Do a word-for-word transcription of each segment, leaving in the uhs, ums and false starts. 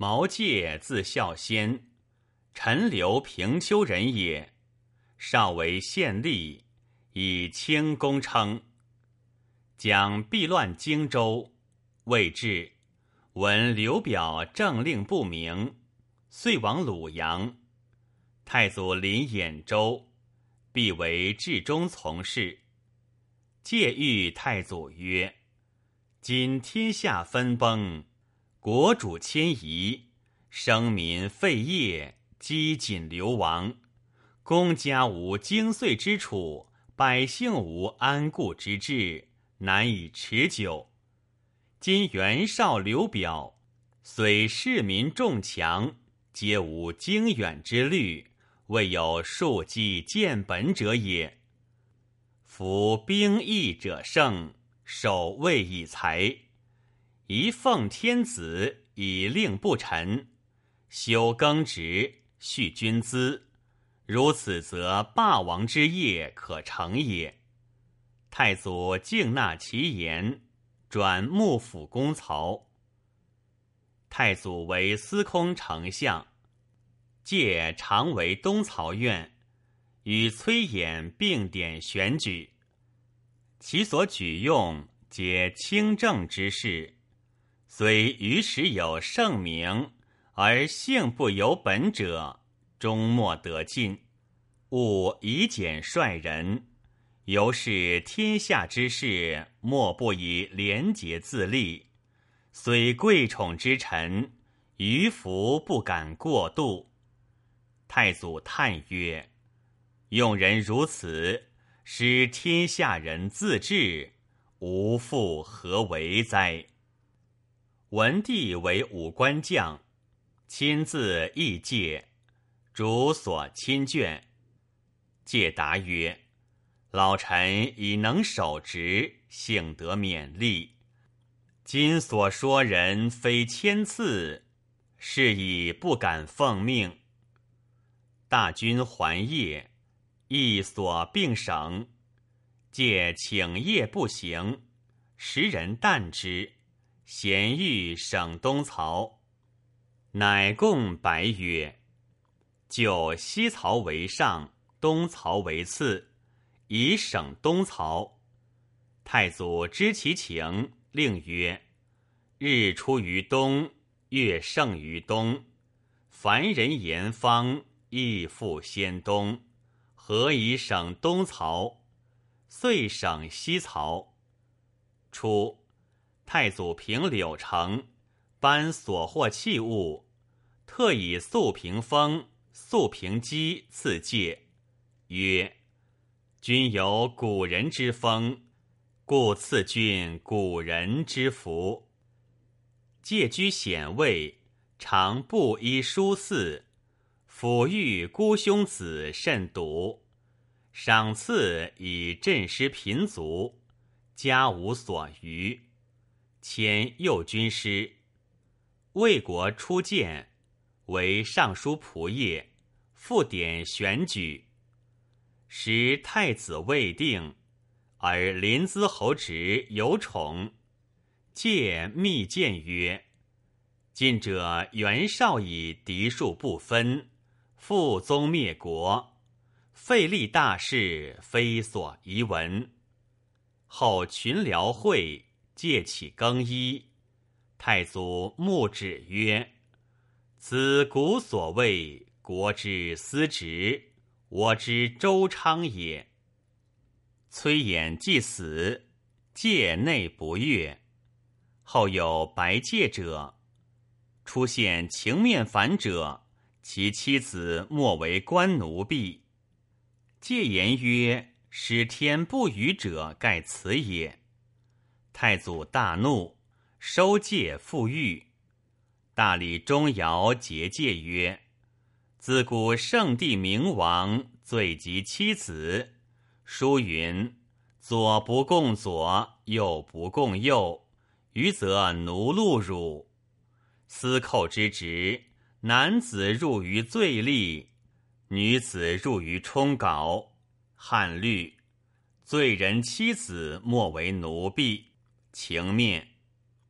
毛玠字孝先，陈留平丘人也。少为县吏，以清功称。将避乱荆州，未至，闻刘表政令不明，遂往鲁阳。太祖临兖州，必为治中从事。借谕太祖曰：今天下分崩，国主迁移，生民废业，饥馑流亡，公家无经岁之处，百姓无安固之志，难以持久。今袁绍、刘表虽士民众强，皆无经远之虑，未有庶几见本者也。夫兵役者胜，守卫以才，宜奉天子，以令不臣，修耕植，恤军资，如此则霸王之业可成也。太祖敬纳其言，转幕府公曹。太祖为司空丞相，借常为东曹院，与崔琰并典选举。其所举用，皆清正之士，虽于时有盛名，而性不由本者，终莫得进。务以简率人，由是天下之事，莫不以廉洁自立。虽贵宠之臣，余福不敢过度。太祖叹曰：用人如此，使天下人自治，吾复何为哉？文帝为武官将，亲自诣介，主所亲眷。介答曰：老臣已能守职，幸得勉励。今所说人非千次，是以不敢奉命。大军还业，亦所并省，借请业不行，时人惮之，咸欲省东曹。乃共白曰：就西曹为上，东曹为次，以省东曹。太祖知其情，令曰：日出于东，月盛于东，凡人言方，亦复先东，何以省东曹？遂省西曹。初，太祖平柳城，颁所获器物，特以素屏风、素屏鸡赐介，曰：君有古人之风，故赐君古人之福。介居显位，常布衣书肆，抚育孤兄子甚笃，赏赐以振师贫足，家无所余。迁右军师。魏国初建，为尚书仆射，复典选举。时太子未定，而临淄侯侄有宠。介密谏曰：近者袁绍以嫡庶不分，父宗灭国，废立大事，非所宜闻。后群僚会，借起更衣。太祖目止曰：此古所谓国之司职，我之周昌也。崔琰既死，介内不悦。后有白介者，出现情面反者，其妻子莫为官奴婢。介言曰：使天不语者，盖此也。太祖大怒，收介复狱。大理钟繇诘介曰：自古圣帝明王，罪及妻子。书云：左不共左，右不共右，余则奴戮辱。司寇之职，男子入于罪吏，女子入于充稿。汉律，罪人妻子莫为奴婢，情面。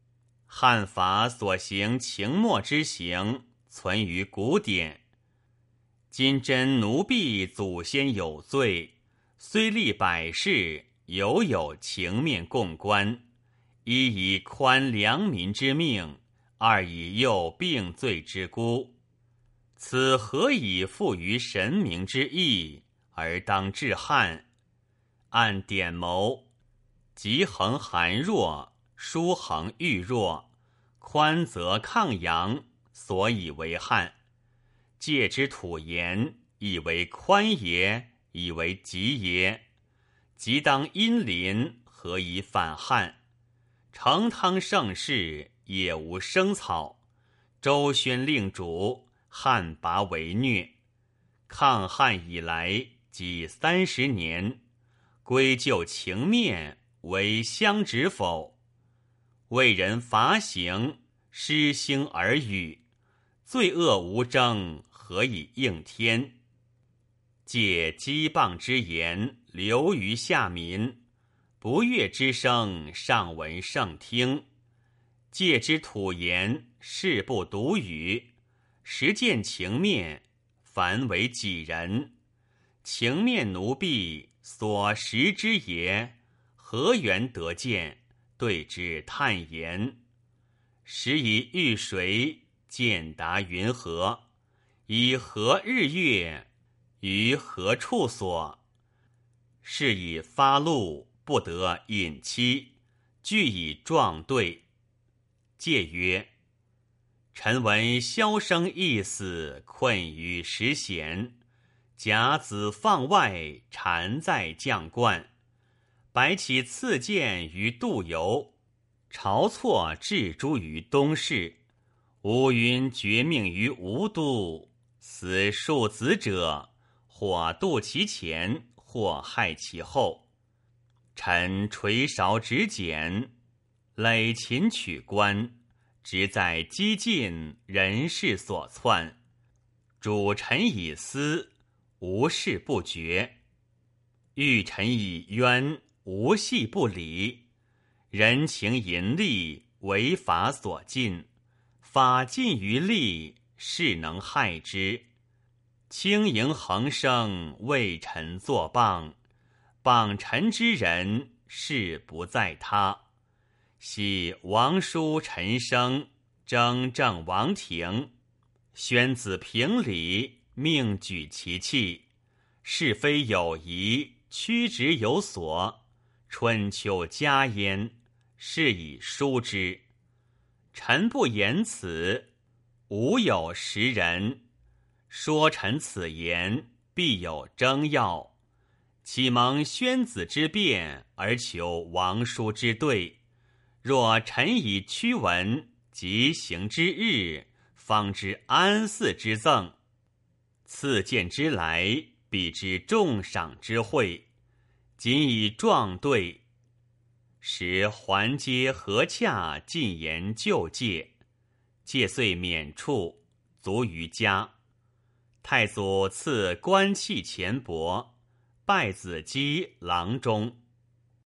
汉法所行情墨之行，存于古典。今真奴婢祖先有罪，虽历百世，犹有情面共观。一以宽良民之命，二以诱并罪之辜。此何以复于神明之意，而当治汉？按典谋，极衡寒弱，疏衡欲弱，宽则抗阳，所以为汉。戒之土言，以为宽也，以为急也。即当阴临，何以反汉？成汤盛世，也无生草。周宣令主，汉拔为虐。抗汉以来，即三十年。归咎情面，为相指否？为人罚刑，失兴而语。罪恶无争，何以应天？借讥谤之言，流于下民。不悦之声，上闻圣听。戒之土言，事不独语。实见情面，凡为己人。情面奴婢，所识之也，何缘得见？对之叹言。时以遇水，见达云何？以何日月？于何处所？是以发怒，不得隐期，俱以状对。戒曰：臣闻萧生一死，困于石弦。甲子放外，缠在将冠。白起赐剑于杜游，晁错置诸于东市。乌云绝命于吴都，死庶子者，或渡其前，或害其后。臣垂韶执简，累勤取官，职在激进，人事所窜。主臣以私，无事不决；欲臣以冤，无戏不理。人情淫利，为法所禁。法尽于利，是能害之。轻盈横生，为臣作谤。谤臣之人，事不在他。昔王叔陈生争正王庭，宣子平理，命举其器。是非有疑，曲直有所。春秋家焉，是以书之。臣不言此，吾有识人。说臣此言，必有征要。启蒙宣子之辩，而求王叔之对。若臣以屈文，即行之日，方知安嗣之赠。赐剑之来，必知重赏之惠。仅以状对，使还皆合洽，进言旧戒。戒遂免处，卒于家。太祖赐官器钱帛，拜子姬郎中。